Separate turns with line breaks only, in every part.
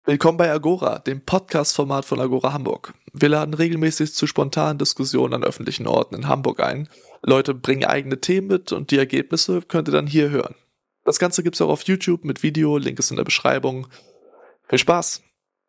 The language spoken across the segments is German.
Willkommen bei Agora, dem Podcast-Format von Agora Hamburg. Wir laden regelmäßig zu spontanen Diskussionen an öffentlichen Orten in Hamburg ein. Leute bringen eigene Themen mit und die Ergebnisse könnt ihr dann hier hören. Das Ganze gibt's auch auf YouTube mit Video, Link ist in der Beschreibung. Viel Spaß!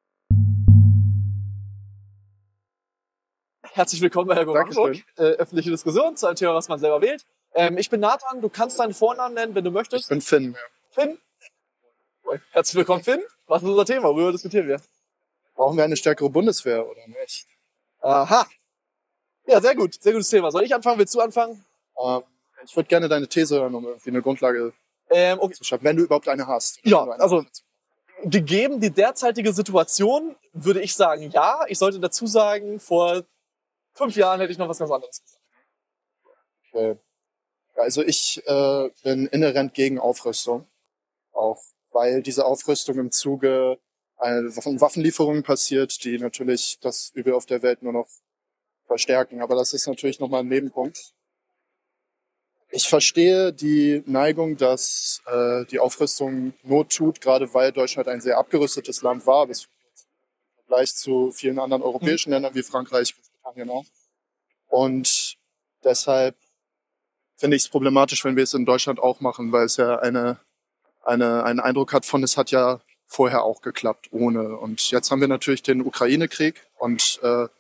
Herzlich willkommen bei Agora Hamburg, öffentliche Diskussion zu einem Thema, was man selber wählt. Ich bin Nathan, du kannst deinen Vornamen nennen, wenn du möchtest.
Ich bin Finn.
Finn? Herzlich willkommen, Finn. Was ist unser Thema? Worüber diskutieren wir?
Brauchen wir eine stärkere Bundeswehr oder nicht?
Aha. Ja, sehr gut. Sehr gutes Thema. Soll ich anfangen? Willst du anfangen?
Ich würde gerne deine These hören, um irgendwie eine Grundlage
Okay.
zu schaffen, wenn du überhaupt eine hast.
Ja, also gegeben die derzeitige Situation, würde ich sagen, ja. Ich sollte dazu sagen, vor 5 Jahren hätte ich noch was ganz anderes gesagt.
Okay. Also ich bin inhärent gegen Aufrüstung. Auch weil diese Aufrüstung im Zuge von Waffenlieferungen passiert, die natürlich das Übel auf der Welt nur noch verstärken. Aber das ist natürlich nochmal ein Nebenpunkt. Ich verstehe die Neigung, dass die Aufrüstung Not tut, gerade weil Deutschland ein sehr abgerüstetes Land war, im Vergleich zu vielen anderen europäischen Ländern wie Frankreich, Großbritannien auch. Und deshalb finde ich es problematisch, wenn wir es in Deutschland auch machen, weil es ja einen Eindruck hat von, es hat ja vorher auch geklappt ohne. Und jetzt haben wir natürlich den Ukraine-Krieg und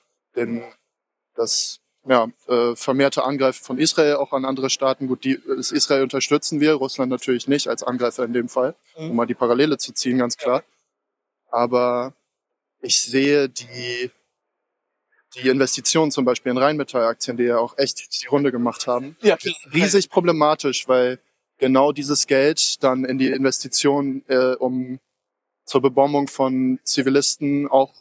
das vermehrte Angreifen von Israel auch an andere Staaten. Gut, das Israel unterstützen wir, Russland natürlich nicht als Angreifer in dem Fall, um mal die Parallele zu ziehen, ganz klar. Aber ich sehe die Investitionen zum Beispiel in Rheinmetall-Aktien, die ja auch echt die Runde gemacht haben, riesig problematisch, weil genau dieses Geld dann in die Investition zur Bebombung von Zivilisten auch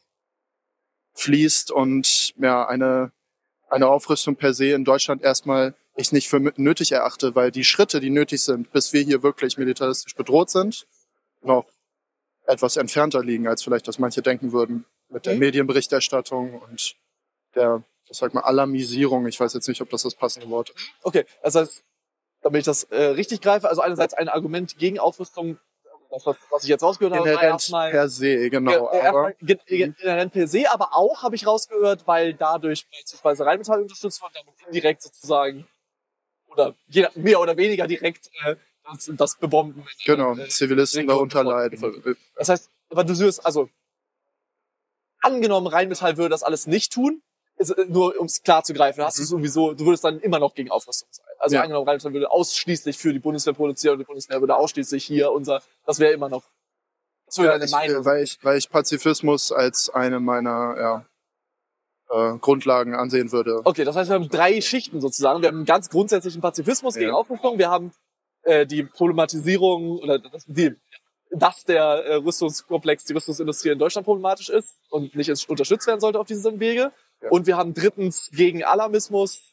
fließt und ja eine Aufrüstung per se in Deutschland erstmal ich nicht für nötig erachte, weil die Schritte, die nötig sind, bis wir hier wirklich militaristisch bedroht sind, noch etwas entfernter liegen, als vielleicht das manche denken würden mit der Medienberichterstattung und der, ich sag mal, Alarmisierung. Ich weiß jetzt nicht, ob das passende Wort ist.
Okay, das heißt, damit ich das richtig greife, also einerseits ein Argument gegen Aufrüstung, das, was ich jetzt rausgehört habe, war erstmal
per se, genau.
Inhärent per se, aber auch, habe ich rausgehört, weil dadurch beispielsweise Rheinmetall unterstützt wird, damit indirekt sozusagen, oder mehr oder weniger direkt das Bebomben.
Genau, Zivilisten darunter leiden.
Das heißt, aber du siehst, also angenommen, Rheinmetall würde das alles nicht tun, nur um es klar zu greifen, hast du sowieso, du würdest dann immer noch gegen Aufrüstung sein. Also angenommen, Rheinmetall würde ausschließlich für die Bundeswehr produzieren und die Bundeswehr würde ausschließlich hier das wäre immer noch, das wäre eine Meinung.
Weil ich Pazifismus als eine meiner Grundlagen ansehen würde.
Okay, das heißt, wir haben 3 Schichten sozusagen. Wir haben einen ganz grundsätzlichen Pazifismus gegen Aufrüstung. Wir haben die Problematisierung oder dass der Rüstungskomplex, die Rüstungsindustrie in Deutschland problematisch ist und nicht unterstützt werden sollte auf diesem Wege. Ja. Und wir haben drittens gegen Alarmismus.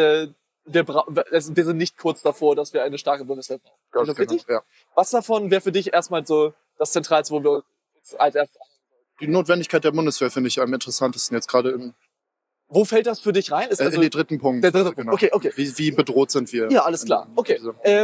Wir sind nicht kurz davor, dass wir eine starke Bundeswehr brauchen. Ist das richtig? Ja. Was davon wäre für dich erstmal so das Zentralste, wo wir uns als erstes...
Die Notwendigkeit der Bundeswehr finde ich am interessantesten jetzt gerade im...
Wo fällt das für dich rein? Ist
in den dritten Punkt.
Der dritte Punkt,
genau.
Okay.
Wie bedroht sind wir?
Ja, alles klar. Okay.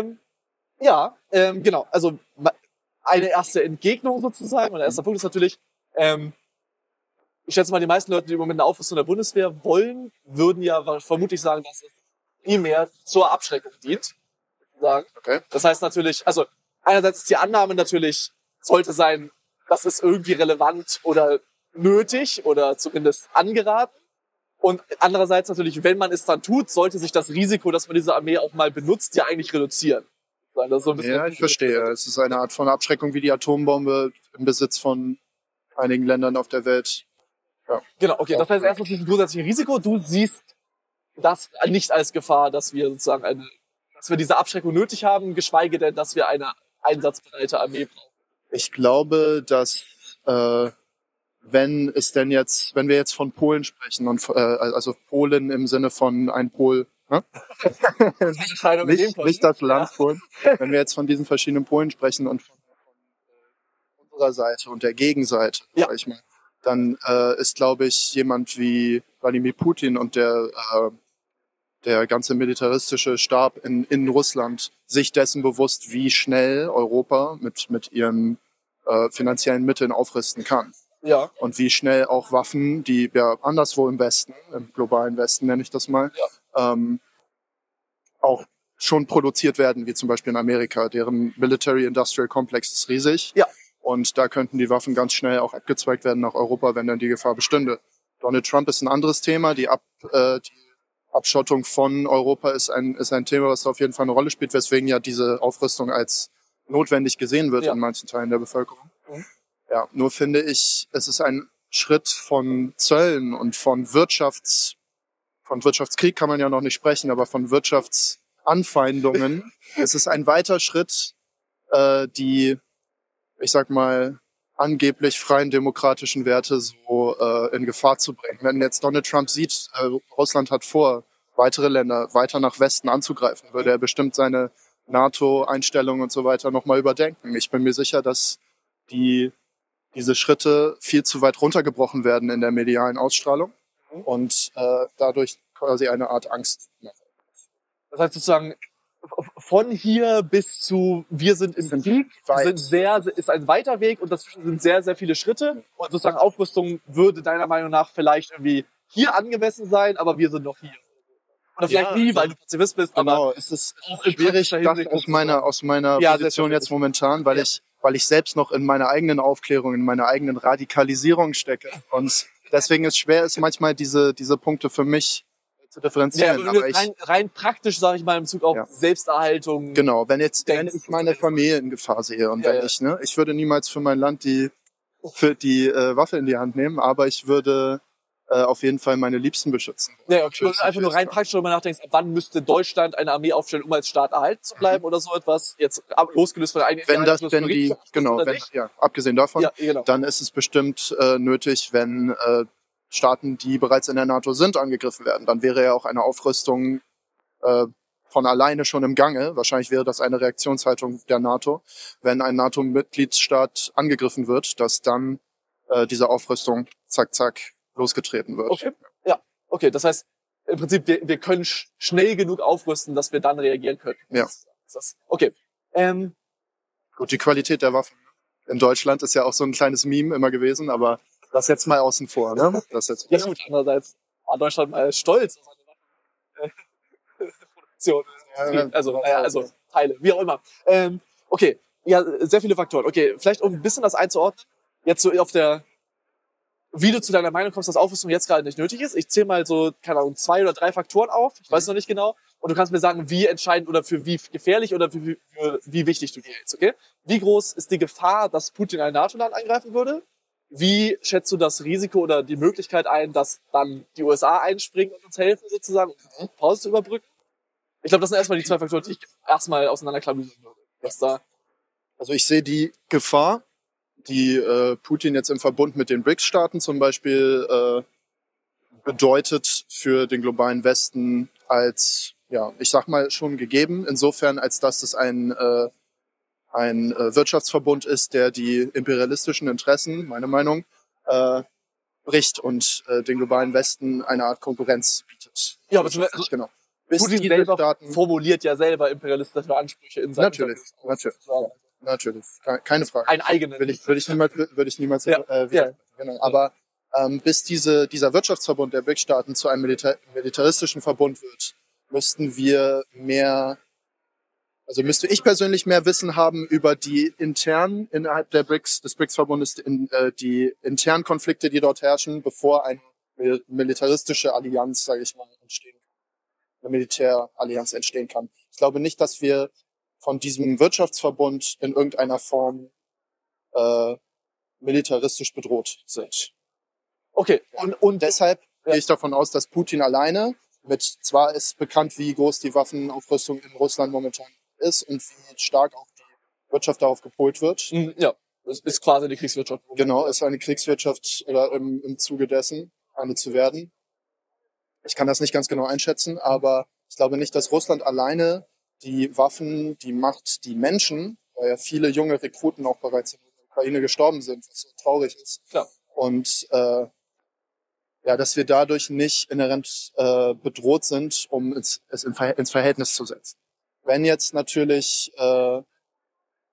Genau. Also eine erste Entgegnung sozusagen, und der erste Punkt ist natürlich, ich schätze mal, die meisten Leute, die im Moment eine Aufrüstung der Bundeswehr wollen, würden ja vermutlich sagen, dass es primär zur Abschreckung dient. Sagen.
Okay.
Das heißt natürlich, also einerseits ist die Annahme natürlich, sollte sein, das ist irgendwie relevant oder nötig oder zumindest angeraten. Und andererseits natürlich, wenn man es dann tut, sollte sich das Risiko, dass man diese Armee auch mal benutzt, ja eigentlich reduzieren. Das ist so ein bisschen
ich verstehe. Es ist eine Art von Abschreckung wie die Atombombe im Besitz von einigen Ländern auf der Welt. Ja.
Genau, okay. Das heißt erstmal dieses grundsätzliche Risiko. Du siehst das nicht als Gefahr, dass wir sozusagen dass wir diese Abschreckung nötig haben, geschweige denn, dass wir eine einsatzbereite Armee brauchen.
Ich glaube, dass wenn wir jetzt von Polen sprechen und also Polen im Sinne von ein Pol, nicht das Land Polen, wenn wir jetzt von diesen verschiedenen Polen sprechen und von unserer Seite und der Gegenseite, sag ich mal, dann ist, glaube ich, jemand wie Wladimir Putin und der ganze militaristische Stab in Russland sich dessen bewusst, wie schnell Europa mit ihren finanziellen Mitteln aufrüsten kann.
Ja.
Und wie schnell auch Waffen, die ja anderswo im Westen, im globalen Westen nenne ich das mal, auch schon produziert werden, wie zum Beispiel in Amerika. Deren Military-Industrial Complex ist riesig.
Ja.
Und da könnten die Waffen ganz schnell auch abgezweigt werden nach Europa, wenn dann die Gefahr bestünde. Donald Trump ist ein anderes Thema. Die Abschottung von Europa ist ein Thema, was da auf jeden Fall eine Rolle spielt, weswegen ja diese Aufrüstung als notwendig gesehen wird in manchen Teilen der Bevölkerung. Ja, nur finde ich, es ist ein Schritt von Zöllen und von Wirtschaftskrieg kann man ja noch nicht sprechen, aber von Wirtschaftsanfeindungen. Es ist ein weiter Schritt, die, ich sag mal, angeblich freien demokratischen Werte so in Gefahr zu bringen. Wenn jetzt Donald Trump sieht, Russland hat vor, weitere Länder weiter nach Westen anzugreifen, würde er bestimmt seine NATO-Einstellung und so weiter nochmal überdenken. Ich bin mir sicher, dass diese Schritte viel zu weit runtergebrochen werden in der medialen Ausstrahlung und dadurch quasi eine Art Angst machen.
Das heißt sozusagen, von hier bis zu wir sind im Krieg ist ein weiter Weg und dazwischen sind sehr, sehr viele Schritte. Und sozusagen Aufrüstung würde deiner Meinung nach vielleicht irgendwie hier angemessen sein, aber wir sind noch hier. Oder vielleicht nie, weil du Pazifist bist.
Genau,
aber
es ist schwierig, das aus meiner Position jetzt momentan, weil ich selbst noch in meiner eigenen Aufklärung, in meiner eigenen Radikalisierung stecke. Und deswegen ist schwer, ist manchmal diese Punkte für mich zu differenzieren.
Ja, aber rein praktisch, sage ich mal, im Bezug auf Selbsterhaltung.
Genau, wenn ich meine Familie in Gefahr sehe und ich würde niemals für mein Land die Waffe in die Hand nehmen, aber ich würde auf jeden Fall meine Liebsten beschützen.
Ja, okay. Einfach nur rein praktisch darüber nachdenkst, ab wann müsste Deutschland eine Armee aufstellen, um als Staat erhalten zu bleiben oder so etwas, jetzt losgelöst von der eigenen
abgesehen davon,
genau.
Dann ist es bestimmt nötig, wenn Staaten, die bereits in der NATO sind, angegriffen werden. Dann wäre ja auch eine Aufrüstung von alleine schon im Gange. Wahrscheinlich wäre das eine Reaktionshaltung der NATO, wenn ein NATO-Mitgliedsstaat angegriffen wird, dass dann diese Aufrüstung zack, zack losgetreten wird.
Okay. Ja, okay. Das heißt, im Prinzip, wir können schnell genug aufrüsten, dass wir dann reagieren können.
Ja.
Okay.
Gut, die Qualität der Waffen in Deutschland ist ja auch so ein kleines Meme immer gewesen, aber das jetzt mal außen vor, ne? Das jetzt
ja gut, andererseits war Deutschland mal stolz auf seine Waffenproduktion. Also Teile, wie auch immer. Okay, ja, sehr viele Faktoren. Okay, vielleicht um ein bisschen das einzuordnen, jetzt so wie du zu deiner Meinung kommst, dass Aufrüstung jetzt gerade nicht nötig ist. Ich zähle mal so, keine Ahnung, 2 oder 3 Faktoren auf. Ich weiß noch nicht genau. Und du kannst mir sagen, wie entscheidend oder für wie gefährlich oder für wie wichtig du die hältst, okay? Wie groß ist die Gefahr, dass Putin ein NATO-Land angreifen würde? Wie schätzt du das Risiko oder die Möglichkeit ein, dass dann die USA einspringen und uns helfen, sozusagen, um die Pause zu überbrücken? Ich glaube, das sind erstmal die 2 Faktoren, die ich erstmal auseinanderklamüsern würde.
Also ich sehe die Gefahr, die Putin jetzt im Verbund mit den BRICS-Staaten zum Beispiel bedeutet für den globalen Westen als, ja, ich sag mal schon gegeben, insofern als dass es ein Wirtschaftsverbund ist, der die imperialistischen Interessen, meine Meinung, bricht und den globalen Westen eine Art Konkurrenz bietet.
Ja, aber
genau.
Putin selber formuliert ja selber imperialistische Ansprüche in seinem
Natürlich, keine Frage.
Ein eigenes.
Würde ich niemals genau. Aber bis dieser Wirtschaftsverbund der BRICS-Staaten zu einem militaristischen Verbund wird, müsste ich persönlich mehr Wissen haben über die internen innerhalb des BRICS-Verbundes, die internen Konflikte, die dort herrschen, bevor eine militaristische Allianz, sage ich mal, eine Militärallianz entstehen kann. Ich glaube nicht, dass wir von diesem Wirtschaftsverbund in irgendeiner Form militaristisch bedroht sind.
Okay.
Und deshalb gehe ich davon aus, dass Putin alleine zwar ist bekannt, wie groß die Waffenaufrüstung in Russland momentan ist und wie stark auch die Wirtschaft darauf gepolt wird.
Ja, das ist quasi eine Kriegswirtschaft.
Genau, ist eine Kriegswirtschaft oder im Zuge dessen eine zu werden. Ich kann das nicht ganz genau einschätzen, aber ich glaube nicht, dass Russland alleine die Waffen, die Macht, die Menschen, weil ja viele junge Rekruten auch bereits in der Ukraine gestorben sind, was so traurig ist.
Klar.
Und dass wir dadurch nicht inhärent bedroht sind, um es ins Verhältnis zu setzen. Wenn jetzt natürlich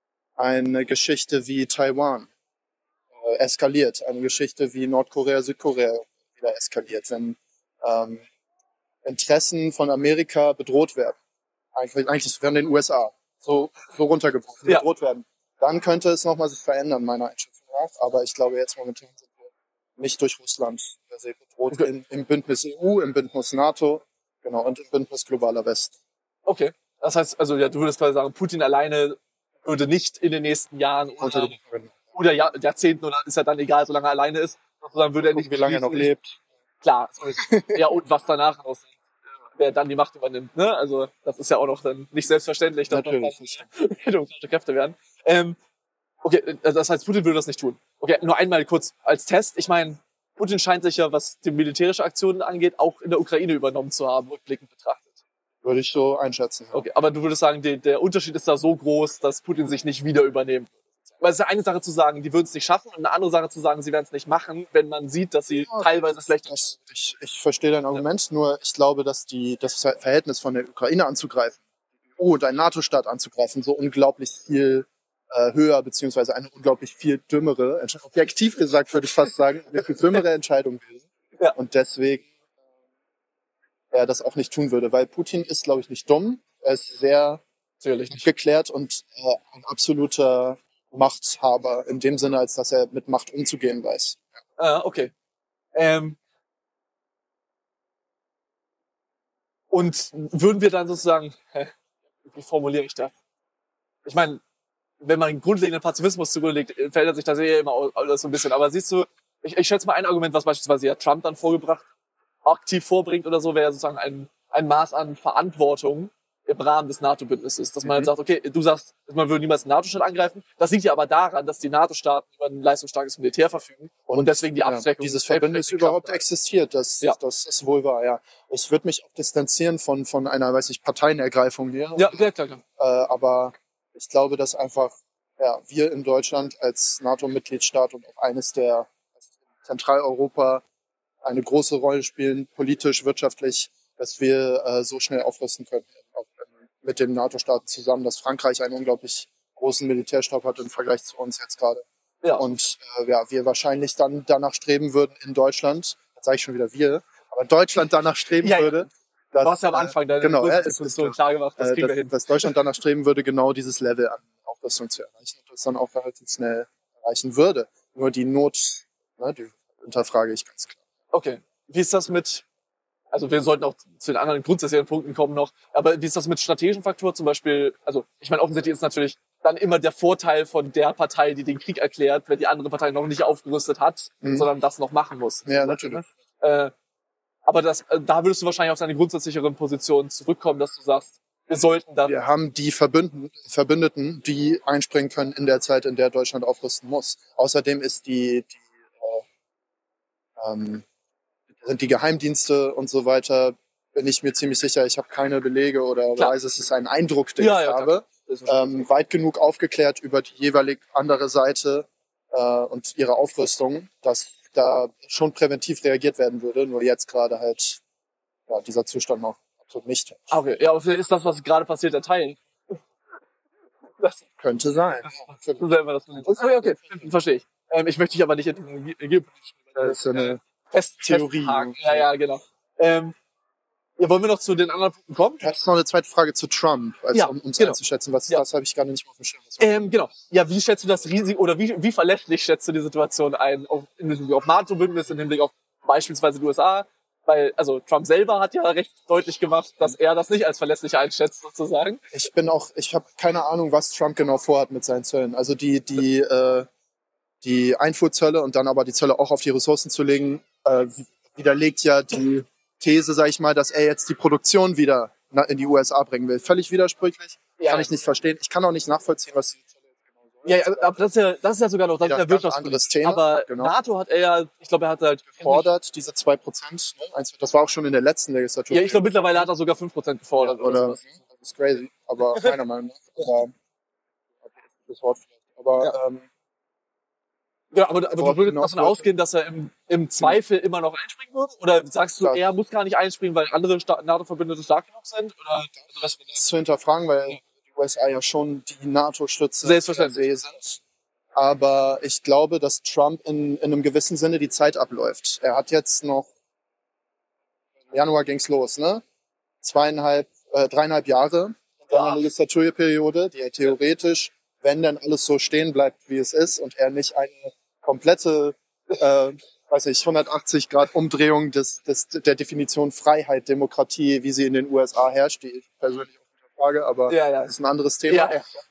eine Geschichte wie Taiwan eskaliert, eine Geschichte wie Nordkorea, Südkorea wieder eskaliert, wenn Interessen von Amerika bedroht werden, eigentlich von den USA so runtergebrochen, bedroht werden, dann könnte es nochmal sich verändern, meiner Einschätzung nach. Aber ich glaube, jetzt momentan sind wir nicht durch Russland sehr bedroht, im Bündnis EU, im Bündnis NATO, genau, und im Bündnis globaler West.
Okay. Das heißt, also ja, du würdest quasi sagen, Putin alleine würde nicht in den nächsten Jahren oder Jahrzehnten, oder ist ja dann egal, solange er alleine ist, sozusagen würde er nicht,
wie lange er noch lebt.
Klar. Ja, und was danach aussieht, wer dann die Macht übernimmt, ne? Also, das ist ja auch noch dann nicht selbstverständlich, dass
natürlich
demokratische Kräfte werden. Okay, das heißt, Putin würde das nicht tun. Okay, nur einmal kurz als Test. Ich meine, Putin scheint sich ja, was die militärische Aktionen angeht, auch in der Ukraine übernommen zu haben, rückblickend betrachtet.
Würde ich so einschätzen.
Okay, aber du würdest sagen, der Unterschied ist da so groß, dass Putin sich nicht wieder übernehmen würde. Weil es ist ja eine Sache zu sagen, die würden es nicht schaffen, und eine andere Sache zu sagen, sie werden es nicht machen, wenn man sieht, dass sie teilweise schlecht sind.
Ich verstehe dein Argument, nur ich glaube, dass das Verhältnis von der Ukraine anzugreifen, und einen NATO-Staat anzugreifen, so unglaublich viel höher, beziehungsweise eine unglaublich viel dümmere, objektiv gesagt würde ich fast sagen, eine viel dümmere Entscheidung wäre. Ja. Und deswegen er das auch nicht tun würde, weil Putin ist, glaube ich, nicht dumm. Er ist sehr geklärt und ein absoluter Machthaber in dem Sinne, als dass er mit Macht umzugehen weiß.
Okay. Und würden wir dann sozusagen, wie formuliere ich das? Ich meine, wenn man einen grundlegenden Pazifismus zugrunde legt, verändert sich das ja immer alles so ein bisschen. Aber siehst du, ich schätze mal ein Argument, was beispielsweise ja Trump dann aktiv vorbringt oder so, wäre sozusagen ein Maß an Verantwortung im Rahmen des NATO-Bündnisses. Dass man halt sagt, okay, du sagst, man würde niemals einen NATO-Staat angreifen. Das liegt ja aber daran, dass die NATO-Staaten über ein leistungsstarkes Militär verfügen und deswegen die Abschreckung
dieses Verbündnis überhaupt existiert. Das ist wohl wahr, ja. Ich würde mich auch distanzieren von einer, Parteienergreifung hier.
Ja, klar.
Aber ich glaube, dass einfach wir in Deutschland als NATO-Mitgliedstaat und auch eines der Zentraleuropa eine große Rolle spielen, politisch, wirtschaftlich, dass wir so schnell aufrüsten können, auch mit den NATO-Staaten zusammen, dass Frankreich einen unglaublich großen Militärstab hat im Vergleich zu uns jetzt gerade. Ja. Und wir wahrscheinlich dann danach streben würden in Deutschland, jetzt sage ich schon wieder wir, aber Deutschland danach streben würde.
Du hast ja am Anfang deine Position klar gemacht, das kriegen wir hin.
Dass Deutschland danach streben würde, genau dieses Level an Aufrüstung zu erreichen und das dann auch relativ schnell erreichen würde. Nur die Not, die hinterfrage ich ganz klar.
Okay. Wie ist das mit, also wir sollten auch zu den anderen grundsätzlichen Punkten kommen noch, aber wie ist das mit strategischen Faktoren zum Beispiel? Also ich meine, offensichtlich ist natürlich dann immer der Vorteil von der Partei, die den Krieg erklärt, wenn die andere Partei noch nicht aufgerüstet hat, sondern das noch machen muss.
Ja, natürlich.
Aber da würdest du wahrscheinlich auf deine grundsätzlichere Position zurückkommen, dass du sagst, wir sollten dann...
Wir haben die Verbündeten, die einspringen können in der Zeit, in der Deutschland aufrüsten muss. Außerdem ist sind die Geheimdienste und so weiter, bin ich mir ziemlich sicher, ich habe keine Belege oder weiß, es ist ein Eindruck, den ich habe, weit genug aufgeklärt über die jeweilig andere Seite und ihre Aufrüstung, dass da schon präventiv reagiert werden würde, nur jetzt gerade halt dieser Zustand noch absolut nicht.
Okay, ja, aber vielleicht ist das, was gerade passiert, der Teil.
Das könnte sein.
Okay, verstehe ich. Ich möchte dich aber nicht in den geopolitischen...
Das ist eine Theorie.
Ja, genau. Wollen wir noch zu den anderen Punkten kommen?
Du hattest noch eine zweite Frage zu Trump, um es einzuschätzen. Das habe ich gar nicht mehr auf dem
Schirm. Genau. Ja, wie schätzt du das Risiko oder wie verlässlich schätzt du die Situation ein im Hinblick auf NATO-Bündnis, im Hinblick auf beispielsweise die USA? Weil, also Trump selber hat ja recht deutlich gemacht, dass er das nicht als verlässlich einschätzt, sozusagen.
Ich habe keine Ahnung, was Trump genau vorhat mit seinen Zöllen. Also die Einfuhrzölle und dann aber die Zölle auch auf die Ressourcen zu legen, widerlegt ja die These, sag ich mal, dass er jetzt die Produktion wieder in die USA bringen will. Völlig widersprüchlich. Kann ich nicht verstehen. Ich kann auch nicht nachvollziehen, was die Zölle genau
sind. Ja, aber das ist ja sogar noch das ist ja
anderes Thema.
Aber NATO hat ich glaube, er hat halt
gefordert, diese 2%. Das war auch schon in der letzten Legislatur.
Ja, ich glaube, mittlerweile hat er sogar 5% gefordert.
Ja, oder das ist crazy. Aber meiner Meinung nach. Das Wort vielleicht. Aber
ja, aber du würdest davon ausgehen, dass er im Zweifel immer noch einspringen würde? Oder sagst du, er muss gar nicht einspringen, weil andere NATO-Verbündete stark genug sind? Oder
das zu hinterfragen, weil die USA ja schon die NATO-Stütze
Selbstverständlich
sind. Aber ich glaube, dass Trump in einem gewissen Sinne die Zeit abläuft. Er hat jetzt noch, im Januar ging's los, ne? 3,5 Jahre in seiner Legislaturperiode, die er theoretisch, wenn dann alles so stehen bleibt, wie es ist, und er nicht eine komplette, 180 Grad Umdrehung der Definition Freiheit, Demokratie, wie sie in den USA herrscht, die ich persönlich auch nicht frage, aber das ist ein anderes Thema.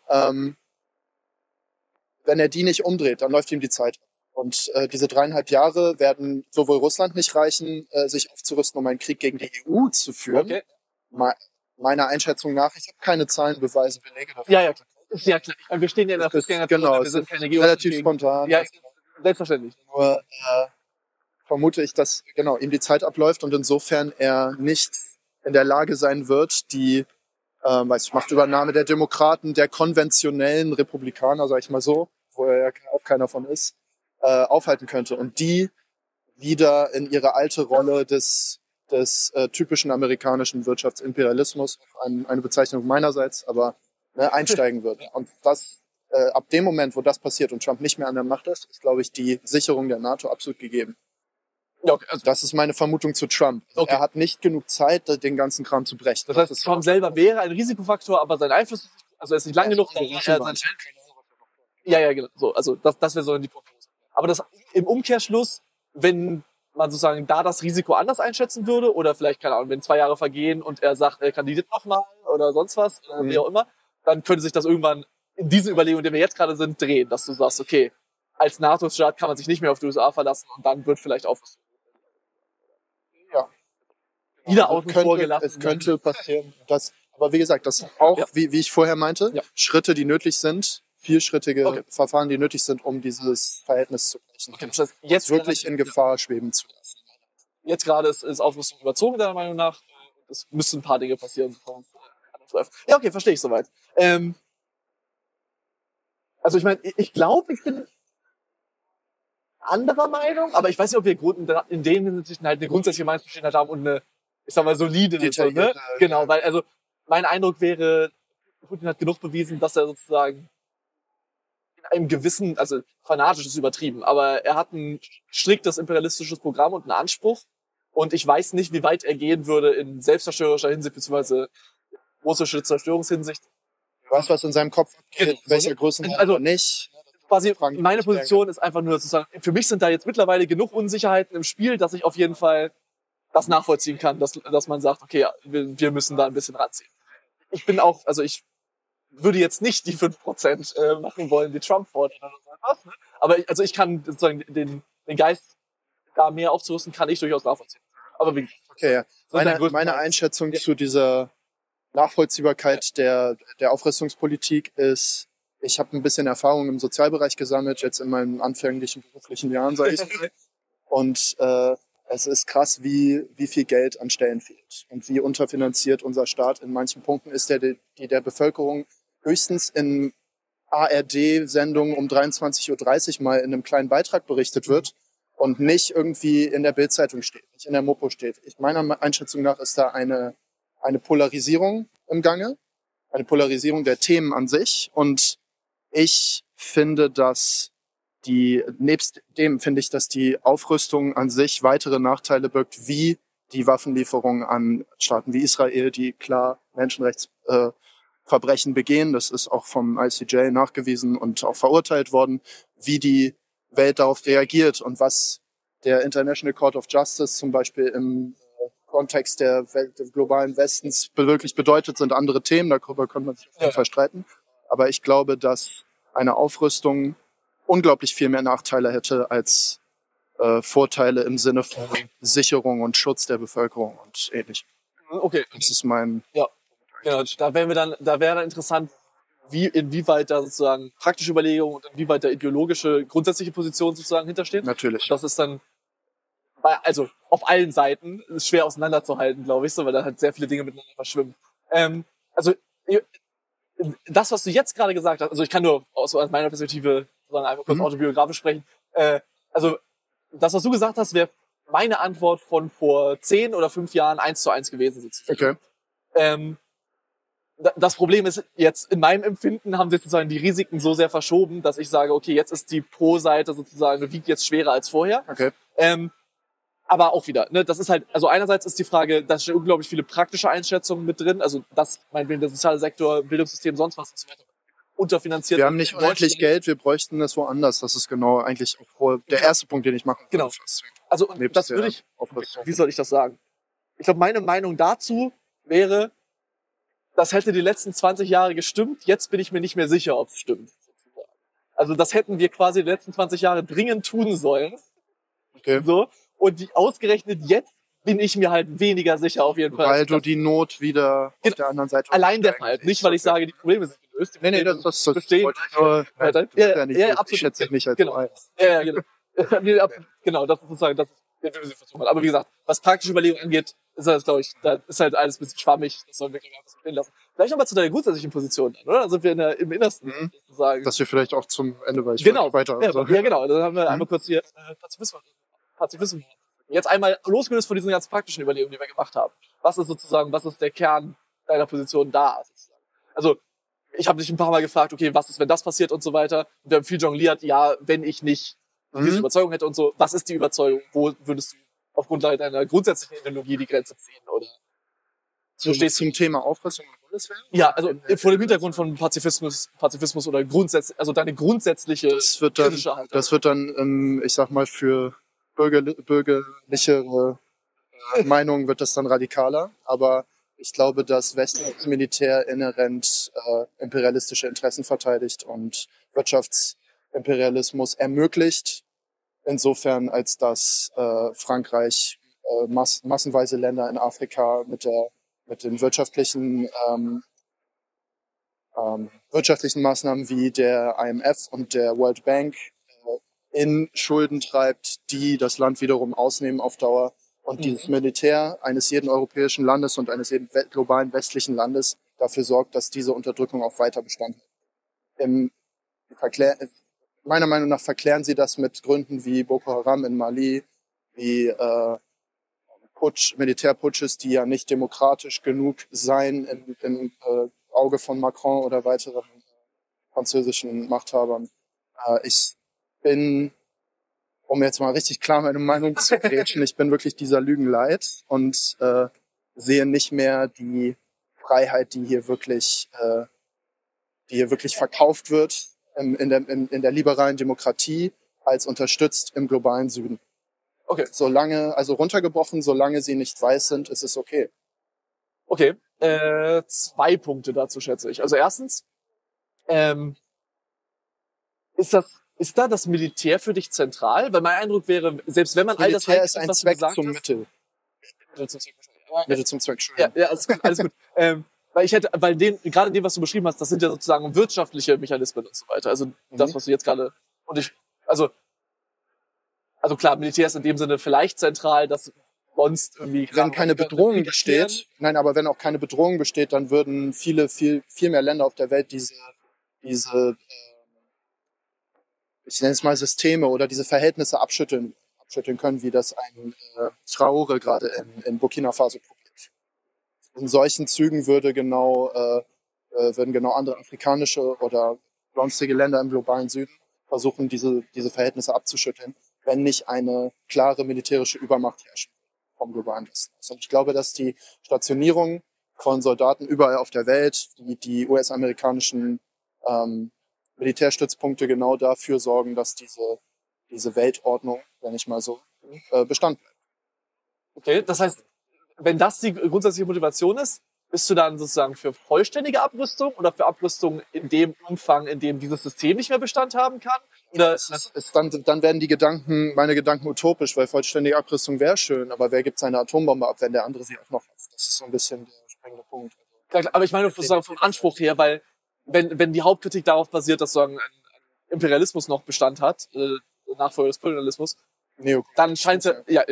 Wenn er die nicht umdreht, dann läuft ihm die Zeit. Und diese 3,5 Jahre werden sowohl Russland nicht reichen, sich aufzurüsten, um einen Krieg gegen die EU zu führen.
Okay.
Meiner Einschätzung nach, ich habe keine Zahlen, Beweise, Belege dafür.
Ja, klar. Ist ja klar. Wir stehen ja in der Fußgängerzone,
genau,
wir sind keine
relativ spontan.
Ja, selbstverständlich.
Nur vermute ich, dass ihm die Zeit abläuft und insofern er nicht in der Lage sein wird, die Machtübernahme der Demokraten, der konventionellen Republikaner, sag ich mal so, wo er ja auch keiner von ist, aufhalten könnte. Und die wieder in ihre alte Rolle des typischen amerikanischen Wirtschaftsimperialismus, eine Bezeichnung meinerseits, aber einsteigen wird. Und das ab dem Moment, wo das passiert und Trump nicht mehr an der Macht ist glaube ich, die Sicherung der NATO absolut gegeben.
Ja, okay, also
das ist meine Vermutung zu Trump. Okay. Er hat nicht genug Zeit, den ganzen Kram zu brechen.
Das heißt, Trump selber wäre ein Risikofaktor, aber sein Einfluss ist, also er ist nicht lang genug. Ja, genau. So, also das wäre so die Prognose. Aber das im Umkehrschluss, wenn man sozusagen da das Risiko anders einschätzen würde oder vielleicht, keine Ahnung, wenn 2 Jahre vergehen und er sagt, er kandidiert nochmal oder sonst was, oder wie auch immer, dann könnte sich das irgendwann in diesen Überlegungen, in denen wir jetzt gerade sind, drehen, dass du sagst, okay, als NATO-Staat kann man sich nicht mehr auf die USA verlassen und dann wird vielleicht Aufrüstung.
Ja.
Wieder außen vor gelassen.
Es könnte passieren, aber wie gesagt, das sind auch, wie ich vorher meinte, Schritte, die nötig sind, vielschrittige Verfahren, die nötig sind, um dieses Verhältnis zu brechen.
Okay, das heißt, jetzt
wirklich in Gefahr schweben zu lassen.
Jetzt gerade ist Aufrüstung überzogen, deiner Meinung nach. Es müssen ein paar Dinge passieren. Ja, okay, verstehe ich soweit. Also ich meine, ich glaube, ich bin anderer Meinung, aber ich weiß nicht, ob wir in den Hinsichten halt eine grundsätzliche Meinungsverschiedenheit haben und eine, ich sag mal, solide, ne? Genau, weil also mein Eindruck wäre, Putin hat genug bewiesen, dass er sozusagen in einem gewissen, also fanatisch ist übertrieben, aber er hat ein striktes imperialistisches Programm und einen Anspruch und ich weiß nicht, wie weit er gehen würde in selbstzerstörerischer Hinsicht, beziehungsweise russische Zerstörungshinsicht.
Du weißt, was in seinem Kopf geht, welcher Größen
also
nicht.
Quasi meine Position ist einfach nur zu sagen, für mich sind da jetzt mittlerweile genug Unsicherheiten im Spiel, dass ich auf jeden Fall das nachvollziehen kann, dass man sagt, okay, wir müssen da ein bisschen ranziehen. Ich bin auch, also ich würde jetzt nicht die 5% machen wollen, die Trump fordert oder was, ne? Aber ich kann sozusagen den Geist da mehr aufzurüsten, kann ich durchaus nachvollziehen. Aber wie
okay, ja. Meine Einschätzung zu dieser Nachvollziehbarkeit der Aufrüstungspolitik ist, ich habe ein bisschen Erfahrung im Sozialbereich gesammelt, jetzt in meinen anfänglichen beruflichen Jahren, sage ich mal. Und es ist krass, wie viel Geld an Stellen fehlt und wie unterfinanziert unser Staat in manchen Punkten ist, die der Bevölkerung höchstens in ARD-Sendungen um 23:30 Uhr mal in einem kleinen Beitrag berichtet wird und nicht irgendwie in der Bild-Zeitung steht, nicht in der Mopo steht. Meiner Einschätzung nach ist da eine Polarisierung im Gange, eine Polarisierung der Themen an sich. Und ich finde, dass nebst dem finde ich, dass die Aufrüstung an sich weitere Nachteile birgt, wie die Waffenlieferungen an Staaten wie Israel, die klar Menschenrechtsverbrechen begehen. Das ist auch vom ICJ nachgewiesen und auch verurteilt worden, wie die Welt darauf reagiert und was der International Court of Justice zum Beispiel im Kontext des globalen Westens wirklich bedeutet, sind andere Themen, darüber kann man sich auf jeden Fall streiten. Aber ich glaube, dass eine Aufrüstung unglaublich viel mehr Nachteile hätte als Vorteile im Sinne von Sicherung und Schutz der Bevölkerung und ähnlichem.
Okay.
Das ist mein...
Ja, genau. Da wäre dann interessant, inwieweit da sozusagen praktische Überlegungen und inwieweit da ideologische, grundsätzliche Positionen sozusagen hinterstehen.
Natürlich.
Das ist dann also auf allen Seiten ist schwer auseinanderzuhalten, glaube ich, so, weil da halt sehr viele Dinge miteinander verschwimmen. Also das, was du jetzt gerade gesagt hast, also ich kann nur aus meiner Perspektive sozusagen einfach kurz autobiografisch sprechen. Also das, was du gesagt hast, wäre meine Antwort von vor 10 oder 5 Jahren 1:1 gewesen sozusagen.
Okay.
das Problem ist, jetzt in meinem Empfinden haben sie sozusagen die Risiken so sehr verschoben, dass ich sage, okay, jetzt ist die Pro-Seite sozusagen, wiegt jetzt schwerer als vorher.
Okay.
Aber auch wieder, ne, das ist halt, also einerseits ist die Frage, da stehen unglaublich viele praktische Einschätzungen mit drin, also das, meinetwegen der soziale Sektor, Bildungssystem, sonst was und so weiter, unterfinanziert.
Wir haben nicht unendlich Geld, wir bräuchten das woanders. Das ist genau eigentlich auch der erste Punkt, den ich machen
würde. Genau. Also und das würde ich, wie soll ich das sagen? Ich glaube, meine Meinung dazu wäre, das hätte die letzten 20 Jahre gestimmt, jetzt bin ich mir nicht mehr sicher, ob es stimmt. Also das hätten wir quasi die letzten 20 Jahre dringend tun sollen.
Okay.
So. Und ausgerechnet jetzt bin ich mir halt weniger sicher auf jeden Fall.
Weil du die Not wieder auf der anderen Seite...
Allein deshalb. Nicht, weil ich sage, die Probleme sind gelöst.
Nee, das
bestehen.
wollte ich nur...
Ja, absolut.
Ich schätze dich nicht als
genau. Ja, genau. Genau, das ist sozusagen, das ist der böse Versuch. Aber wie gesagt, was praktische Überlegungen angeht, ist das, glaube ich, da ist halt alles ein bisschen schwammig. Das sollen wir, glaube ich, einfach so stehen lassen. Vielleicht nochmal zu deiner grundsätzlichen Position dann, oder? Da sind wir im Innersten sozusagen.
Dass wir vielleicht auch zum Ende, weil ich
genau.
weiter...
Ja, genau. Dann haben wir einmal kurz hier Pazifismus. Jetzt einmal losgelöst von diesen ganz praktischen Überlegungen, die wir gemacht haben. Was ist der Kern deiner Position da? Sozusagen? Also, ich habe dich ein paar Mal gefragt, okay, was ist, wenn das passiert und so weiter. Und wir haben viel jongliert, ja, wenn ich nicht diese Überzeugung hätte und so. Was ist die Überzeugung? Wo würdest du auf Grundlage deiner grundsätzlichen Ideologie die Grenze ziehen? Oder
zum Thema Aufrüstung und Bundeswehr?
Ja, also vor dem Hintergrund von Pazifismus oder also deine grundsätzliche kritische Haltung.
Das wird dann, ich sag mal, für bürgerlichere Meinungen wird das dann radikaler. Aber ich glaube, dass westliches Militär inhärent imperialistische Interessen verteidigt und Wirtschaftsimperialismus ermöglicht. Insofern, als dass Frankreich massenweise Länder in Afrika mit den wirtschaftlichen Maßnahmen wie der IMF und der World Bank in Schulden treibt, die das Land wiederum ausnehmen auf Dauer. Und dieses Militär eines jeden europäischen Landes und eines jeden globalen westlichen Landes dafür sorgt, dass diese Unterdrückung auch weiter Bestand hat. Meiner Meinung nach verklären sie das mit Gründen wie Boko Haram in Mali, wie Militärputsches, die ja nicht demokratisch genug seien im Auge von Macron oder weiteren französischen Machthabern. Ich bin, um jetzt mal richtig klar meine Meinung zu grätschen, ich bin wirklich dieser Lügen leid und sehe nicht mehr die Freiheit, die hier wirklich verkauft wird in der liberalen Demokratie als unterstützt im globalen Süden.
Okay.
Runtergebrochen, solange sie nicht weiß sind, ist es okay.
Okay. 2 Punkte dazu, schätze ich. Also erstens, ist da das Militär für dich zentral? Weil mein Eindruck wäre, selbst wenn man all das
Militär ist ein Zweck zum Mittel. Mittel zum Zweck.
Ja, alles gut. Gerade dem, was du beschrieben hast, das sind ja sozusagen wirtschaftliche Mechanismen und so weiter. Also das, was du jetzt gerade, also klar, Militär ist in dem Sinne vielleicht zentral, dass sonst irgendwie...
Wenn keine Bedrohung besteht, aber wenn auch keine Bedrohung besteht, dann würden viel mehr Länder auf der Welt diese ich nenne es mal Systeme oder diese Verhältnisse abschütteln können, wie das ein Traore gerade in Burkina Faso probiert. In solchen Zügen würden genau andere afrikanische oder sonstige Länder im globalen Süden versuchen, diese Verhältnisse abzuschütteln, wenn nicht eine klare militärische Übermacht herrscht vom globalen Westen. Und ich glaube, dass die Stationierung von Soldaten überall auf der Welt, die US-amerikanischen Militärstützpunkte genau dafür sorgen, dass diese Weltordnung, wenn ich mal so, Bestand bleibt.
Okay, das heißt, wenn das die grundsätzliche Motivation ist, bist du dann sozusagen für vollständige Abrüstung oder für Abrüstung in dem Umfang, in dem dieses System nicht mehr Bestand haben kann? Oder
dann werden meine Gedanken utopisch, weil vollständige Abrüstung wäre schön, aber wer gibt seine Atombombe ab, wenn der andere sie auch noch hat? Das ist so ein bisschen der springende Punkt.
Klar, aber ich meine sozusagen vom Anspruch her, weil wenn die Hauptkritik darauf basiert, dass sozusagen ein Imperialismus noch Bestand hat, Nachfolger des Kolonialismus, dann scheint's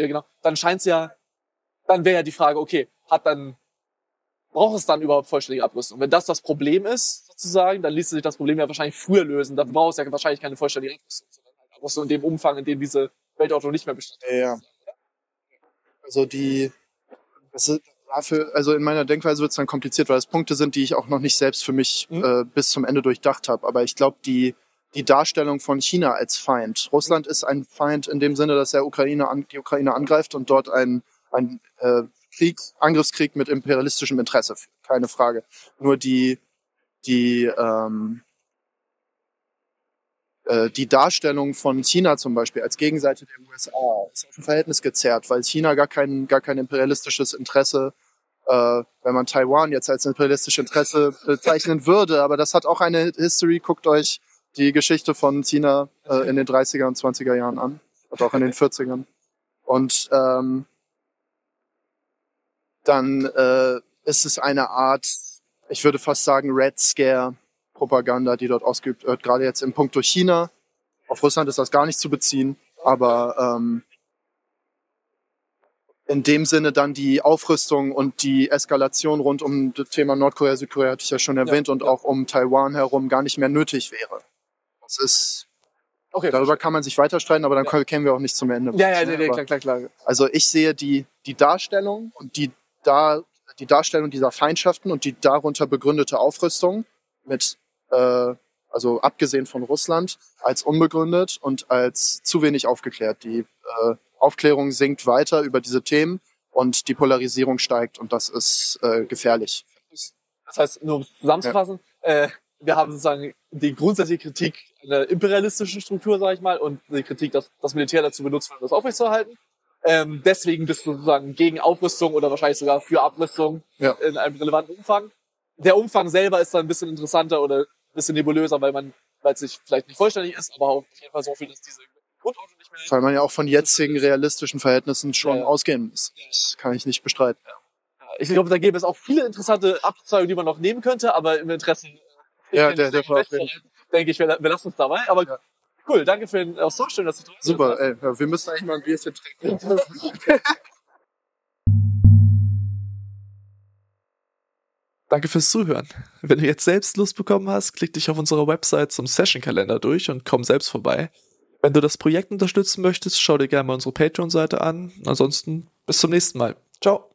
dann wäre ja die Frage, okay, braucht es dann überhaupt vollständige Abrüstung? Wenn das Problem ist, sozusagen, dann ließe sich das Problem ja wahrscheinlich früher lösen. Dann braucht es ja wahrscheinlich keine vollständige Abrüstung, sondern halt Abrüstung in dem Umfang, in dem diese Weltordnung nicht mehr besteht.
Ja. Also Also in meiner Denkweise wird es dann kompliziert, weil es Punkte sind, die ich auch noch nicht selbst für mich bis zum Ende durchdacht habe. Aber ich glaube, die Darstellung von China als Feind. Russland ist ein Feind in dem Sinne, dass er die Ukraine angreift und dort ein Angriffskrieg mit imperialistischem Interesse führt. Keine Frage. Nur die Darstellung von China zum Beispiel als Gegenseite der USA ist auf ein Verhältnis gezerrt, weil China gar kein imperialistisches Interesse, wenn man Taiwan jetzt als imperialistisches Interesse bezeichnen würde, aber das hat auch eine History. Guckt euch die Geschichte von China in den 30er und 20er Jahren an, und auch in den 40ern. Und dann ist es eine Art, ich würde fast sagen, Red Scare Propaganda, die dort ausgeübt wird, gerade jetzt im Punkt durch China. Auf Russland ist das gar nicht zu beziehen, aber in dem Sinne dann die Aufrüstung und die Eskalation rund um das Thema Nordkorea, Südkorea hatte ich ja schon erwähnt, und auch um Taiwan herum gar nicht mehr nötig wäre. Das ist, darüber kann man sich weiter streiten, aber dann kämen wir auch nicht zum Ende.
Nee, klar.
Also ich sehe die Darstellung und die Darstellung dieser Feindschaften und die darunter begründete Aufrüstung mit, also abgesehen von Russland, als unbegründet und als zu wenig aufgeklärt. Die Aufklärung sinkt weiter über diese Themen und die Polarisierung steigt, und das ist gefährlich.
Das heißt, nur um es zusammenzufassen, wir haben sozusagen die grundsätzliche Kritik einer imperialistischen Struktur, sage ich mal, und die Kritik, dass das Militär dazu benutzt wird, um das aufrechtzuerhalten. Deswegen bist du sozusagen gegen Aufrüstung oder wahrscheinlich sogar für Abrüstung in einem relevanten Umfang. Der Umfang selber ist dann ein bisschen interessanter oder ein bisschen nebulöser, weil es nicht, vielleicht nicht vollständig ist, aber auf jeden Fall so viel, dass diese Grundordnung nicht mehr...
Weil man ja auch von jetzigen realistischen Verhältnissen schon ausgehen muss. Das kann ich nicht bestreiten.
Ich glaube, da gäbe es auch viele interessante Abzweigungen, die man noch nehmen könnte, aber im Interesse denke ich, wir lassen es dabei. Aber cool, danke für den Austausch. Schön, dass du drin bist.
Super, wir müssen eigentlich mal ein Bierchen trinken.
Danke fürs Zuhören. Wenn du jetzt selbst Lust bekommen hast, klick dich auf unserer Website zum Session-Kalender durch und komm selbst vorbei. Wenn du das Projekt unterstützen möchtest, schau dir gerne mal unsere Patreon-Seite an. Ansonsten bis zum nächsten Mal. Ciao.